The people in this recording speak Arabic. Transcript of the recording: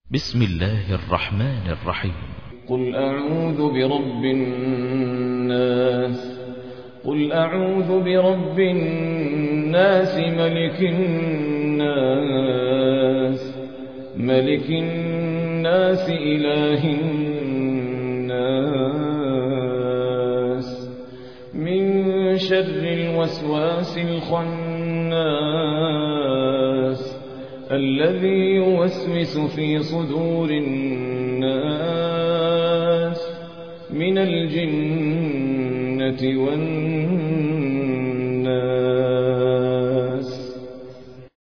بسم الله الرحمن الرحيم. قل أعوذ برب الناس. قل أعوذ برب الناس ملك الناس إله الناس من شر الوسواس الخناس الذي يوسوس في صدور الناس من الجنة والناس.